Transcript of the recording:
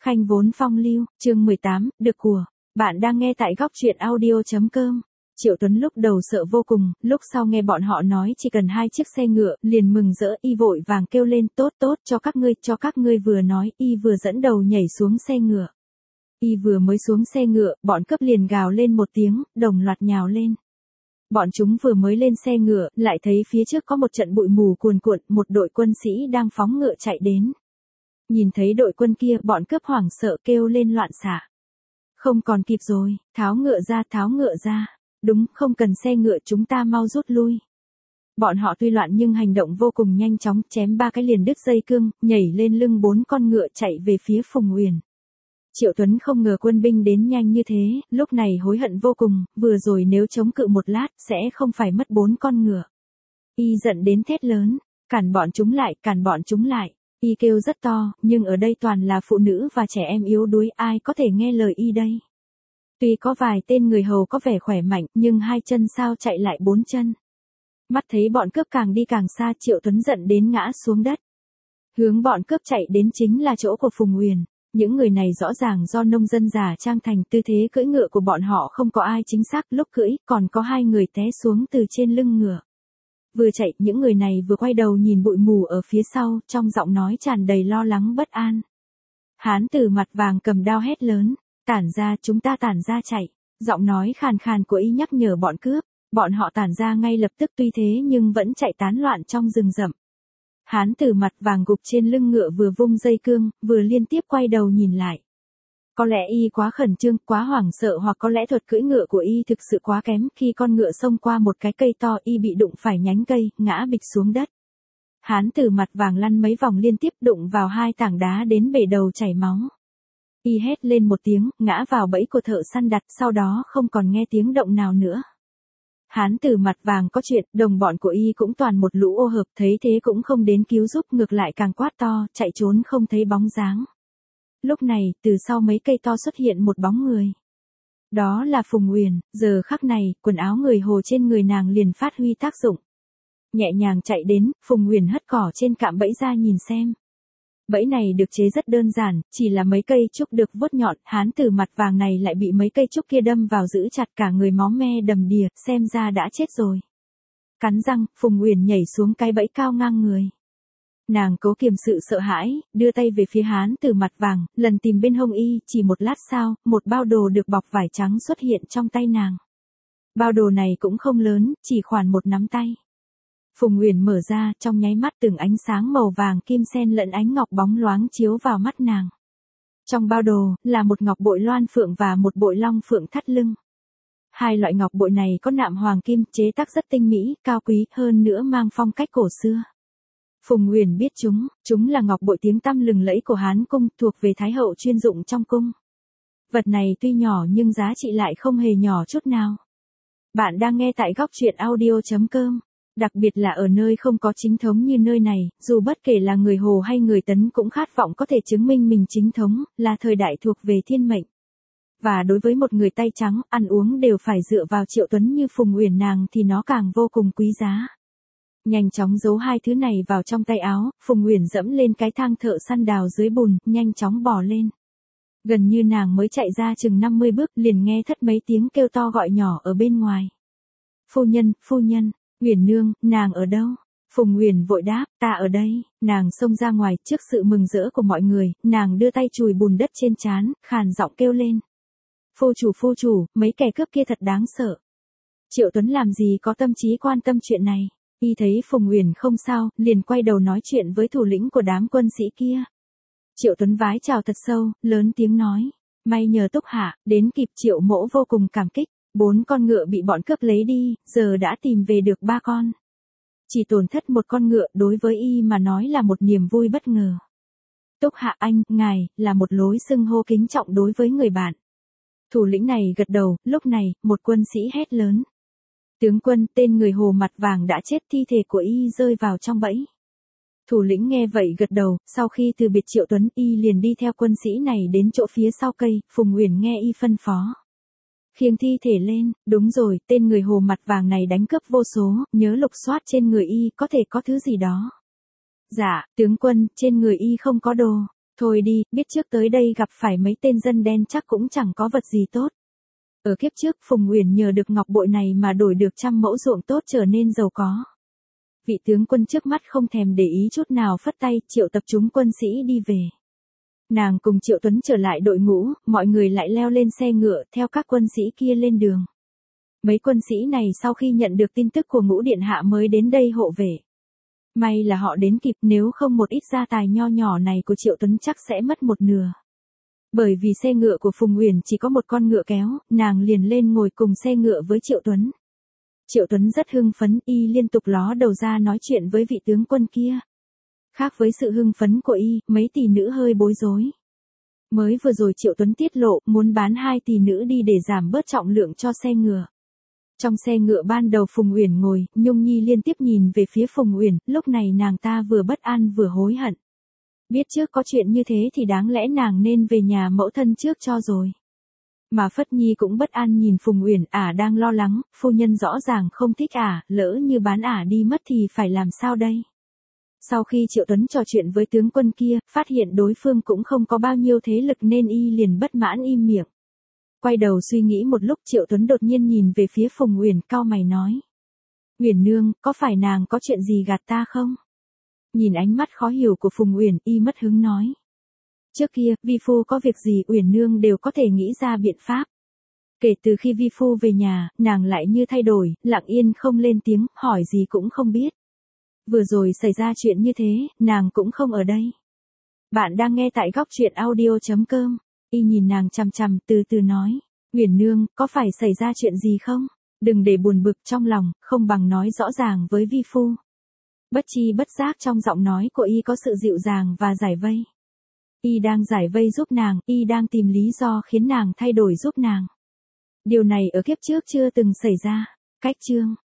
Khanh vốn phong lưu, chương 18, được của. Bạn đang nghe tại góc truyện audio.com. Triệu Tuấn lúc đầu sợ vô cùng, lúc sau nghe bọn họ nói chỉ cần 2 chiếc xe ngựa, liền mừng rỡ, y vội vàng kêu lên, tốt tốt, cho các ngươi vừa nói, y vừa dẫn đầu nhảy xuống xe ngựa. Y vừa mới xuống xe ngựa, bọn cướp liền gào lên một tiếng, đồng loạt nhào lên. Bọn chúng vừa mới lên xe ngựa, lại thấy phía trước có một trận bụi mù cuồn cuộn, một đội quân sĩ đang phóng ngựa chạy đến. Nhìn thấy đội quân kia, bọn cướp hoảng sợ kêu lên loạn xạ. Không còn kịp rồi, tháo ngựa ra. Đúng, không cần xe ngựa, chúng ta mau rút lui. Bọn họ tuy loạn nhưng hành động vô cùng nhanh chóng, chém 3 cái liền đứt dây cương, nhảy lên lưng 4 con ngựa chạy về phía Phùng Uyển. Triệu Tuấn không ngờ quân binh đến nhanh như thế, lúc này hối hận vô cùng, vừa rồi nếu chống cự một lát, sẽ không phải mất 4 con ngựa. Y giận đến thét lớn, cản bọn chúng lại. Y kêu rất to, nhưng ở đây toàn là phụ nữ và trẻ em yếu đuối, ai có thể nghe lời y đây. Tuy có vài tên người hầu có vẻ khỏe mạnh, nhưng 2 chân sao chạy lại 4 chân. Mắt thấy bọn cướp càng đi càng xa, Triệu Tuấn giận đến ngã xuống đất. Hướng bọn cướp chạy đến chính là chỗ của Phùng Uyển. Những người này rõ ràng do nông dân già trang thành, tư thế cưỡi ngựa của bọn họ không có ai chính xác, lúc cưỡi còn có 2 người té xuống từ trên lưng ngựa. Vừa chạy, những người này vừa quay đầu nhìn bụi mù ở phía sau, trong giọng nói tràn đầy lo lắng bất an. Hán tử mặt vàng cầm đao hét lớn, chúng ta tản ra chạy. Giọng nói khàn khàn của y nhắc nhở bọn cướp, bọn họ tản ra ngay lập tức, tuy thế nhưng vẫn chạy tán loạn trong rừng rậm. Hán tử mặt vàng gục trên lưng ngựa vừa vung dây cương, vừa liên tiếp quay đầu nhìn lại. Có lẽ y quá khẩn trương, quá hoảng sợ, hoặc có lẽ thuật cưỡi ngựa của y thực sự quá kém, khi con ngựa xông qua một cái cây to, y bị đụng phải nhánh cây, ngã bịch xuống đất. Hán tử mặt vàng lăn mấy vòng liên tiếp, đụng vào 2 tảng đá đến bể đầu chảy máu. Y hét lên một tiếng, ngã vào bẫy của thợ săn đặt, sau đó không còn nghe tiếng động nào nữa. Hán tử mặt vàng có chuyện, đồng bọn của y cũng toàn một lũ ô hợp, thấy thế cũng không đến cứu giúp, ngược lại càng quát to, chạy trốn không thấy bóng dáng. Lúc này, từ sau mấy cây to xuất hiện một bóng người. Đó là Phùng Uyển, giờ khắc này, quần áo người hồ trên người nàng liền phát huy tác dụng. Nhẹ nhàng chạy đến, Phùng Uyển hất cỏ trên cạm bẫy ra nhìn xem. Bẫy này được chế rất đơn giản, chỉ là mấy cây trúc được vuốt nhọn, hán tử mặt vàng này lại bị mấy cây trúc kia đâm vào giữ chặt, cả người máu me đầm đìa, xem ra đã chết rồi. Cắn răng, Phùng Uyển nhảy xuống cái bẫy cao ngang người. Nàng cố kiềm sự sợ hãi, đưa tay về phía hán tử mặt vàng, lần tìm bên hông y, chỉ một lát sau, một bao đồ được bọc vải trắng xuất hiện trong tay nàng. Bao đồ này cũng không lớn, chỉ khoảng một nắm tay. Phùng Uyển mở ra, trong nháy mắt từng ánh sáng màu vàng kim xen lẫn ánh ngọc bóng loáng chiếu vào mắt nàng. Trong bao đồ, là một ngọc bội loan phượng và một bội long phượng thắt lưng. 2 loại ngọc bội này có nạm hoàng kim, chế tác rất tinh mỹ, cao quý, hơn nữa mang phong cách cổ xưa. Phùng Uyển biết chúng là ngọc bội tiếng tăm lừng lẫy của Hán cung, thuộc về Thái hậu chuyên dụng trong cung. Vật này tuy nhỏ nhưng giá trị lại không hề nhỏ chút nào. Bạn đang nghe tại góc truyện audio.com. Đặc biệt là ở nơi không có chính thống như nơi này, dù bất kể là người Hồ hay người Tấn cũng khát vọng có thể chứng minh mình chính thống, là thời đại thuộc về thiên mệnh. Và đối với một người tay trắng, ăn uống đều phải dựa vào Triệu Tuấn như Phùng Uyển nàng thì nó càng vô cùng quý giá. Nhanh chóng giấu 2 thứ này vào trong tay áo, Phùng Uyển dẫm lên cái thang thợ săn đào dưới bùn, nhanh chóng bò lên. Gần như nàng mới chạy ra chừng 50 bước, liền nghe thất mấy tiếng kêu to gọi nhỏ ở bên ngoài. Phu nhân, Uyển nương, nàng ở đâu? Phùng Uyển vội đáp, ta ở đây. Nàng xông ra ngoài, trước sự mừng rỡ của mọi người, nàng đưa tay chùi bùn đất trên trán, khàn giọng kêu lên. Phu chủ, mấy kẻ cướp kia thật đáng sợ. Triệu Tuấn làm gì có tâm trí quan tâm chuyện này. Y thấy Phùng Uyển không sao, liền quay đầu nói chuyện với thủ lĩnh của đám quân sĩ kia. Triệu Tuấn vái chào thật sâu, lớn tiếng nói. May nhờ Túc Hạ, đến kịp. Triệu mỗ vô cùng cảm kích. 4 con ngựa bị bọn cướp lấy đi, giờ đã tìm về được 3 con. Chỉ tổn thất 1 con ngựa, đối với y mà nói là một niềm vui bất ngờ. Túc Hạ ngài, là một lối xưng hô kính trọng đối với người bạn. Thủ lĩnh này gật đầu, lúc này, một quân sĩ hét lớn. Tướng quân, tên người Hồ mặt vàng đã chết, thi thể của y rơi vào trong bẫy. Thủ lĩnh nghe vậy gật đầu, sau khi từ biệt Triệu Tuấn, y liền đi theo quân sĩ này đến chỗ phía sau cây, Phùng Uyển nghe y phân phó. Khiêng thi thể lên, đúng rồi, tên người Hồ mặt vàng này đánh cướp vô số, nhớ lục soát trên người y, có thể có thứ gì đó. Dạ, tướng quân, trên người y không có đồ. Thôi đi, biết trước tới đây gặp phải mấy tên dân đen chắc cũng chẳng có vật gì tốt. Ở kiếp trước Phùng Uyển nhờ được ngọc bội này mà đổi được 100 mẫu ruộng tốt trở nên giàu có. Vị tướng quân trước mắt không thèm để ý chút nào phất tay triệu tập chúng quân sĩ đi về. Nàng cùng Triệu Tuấn trở lại đội ngũ, mọi người lại leo lên xe ngựa theo các quân sĩ kia lên đường. Mấy quân sĩ này sau khi nhận được tin tức của Ngũ Điện Hạ mới đến đây hộ vệ. May là họ đến kịp, nếu không một ít gia tài nho nhỏ này của Triệu Tuấn chắc sẽ mất một nửa. Bởi vì xe ngựa của Phùng Uyển chỉ có một con ngựa kéo, nàng liền lên ngồi cùng xe ngựa với Triệu Tuấn. Triệu Tuấn rất hưng phấn, y liên tục ló đầu ra nói chuyện với vị tướng quân kia. Khác với sự hưng phấn của y, mấy tỷ nữ hơi bối rối. Mới vừa rồi Triệu Tuấn tiết lộ muốn bán 2 tỷ nữ đi để giảm bớt trọng lượng cho xe ngựa. Trong xe ngựa ban đầu Phùng Uyển ngồi, Nhung Nhi liên tiếp nhìn về phía Phùng Uyển, lúc này nàng ta vừa bất an vừa hối hận. Biết trước có chuyện như thế thì đáng lẽ nàng nên về nhà mẫu thân trước cho rồi. Mà Phất Nhi cũng bất an nhìn Phùng Uyển, đang lo lắng, phu nhân rõ ràng không thích lỡ như bán đi mất thì phải làm sao đây? Sau khi Triệu Tuấn trò chuyện với tướng quân kia, phát hiện đối phương cũng không có bao nhiêu thế lực nên y liền bất mãn im miệng. Quay đầu suy nghĩ một lúc Triệu Tuấn đột nhiên nhìn về phía Phùng Uyển cau mày nói. Uyển nương, có phải nàng có chuyện gì gạt ta không? Nhìn ánh mắt khó hiểu của Phùng Uyển, y mất hứng nói. Trước kia, vi phu có việc gì Uyển nương đều có thể nghĩ ra biện pháp. Kể từ khi vi phu về nhà, nàng lại như thay đổi, lặng yên không lên tiếng, hỏi gì cũng không biết. Vừa rồi xảy ra chuyện như thế, nàng cũng không ở đây. Bạn đang nghe tại góc truyện audio.com. Y nhìn nàng chằm chằm từ từ nói. Uyển nương, có phải xảy ra chuyện gì không? Đừng để buồn bực trong lòng, không bằng nói rõ ràng với vi phu. Bất chi bất giác trong giọng nói của y có sự dịu dàng và giải vây. Y đang giải vây giúp nàng, y đang tìm lý do khiến nàng thay đổi giúp nàng. Điều này ở kiếp trước chưa từng xảy ra. Cách chương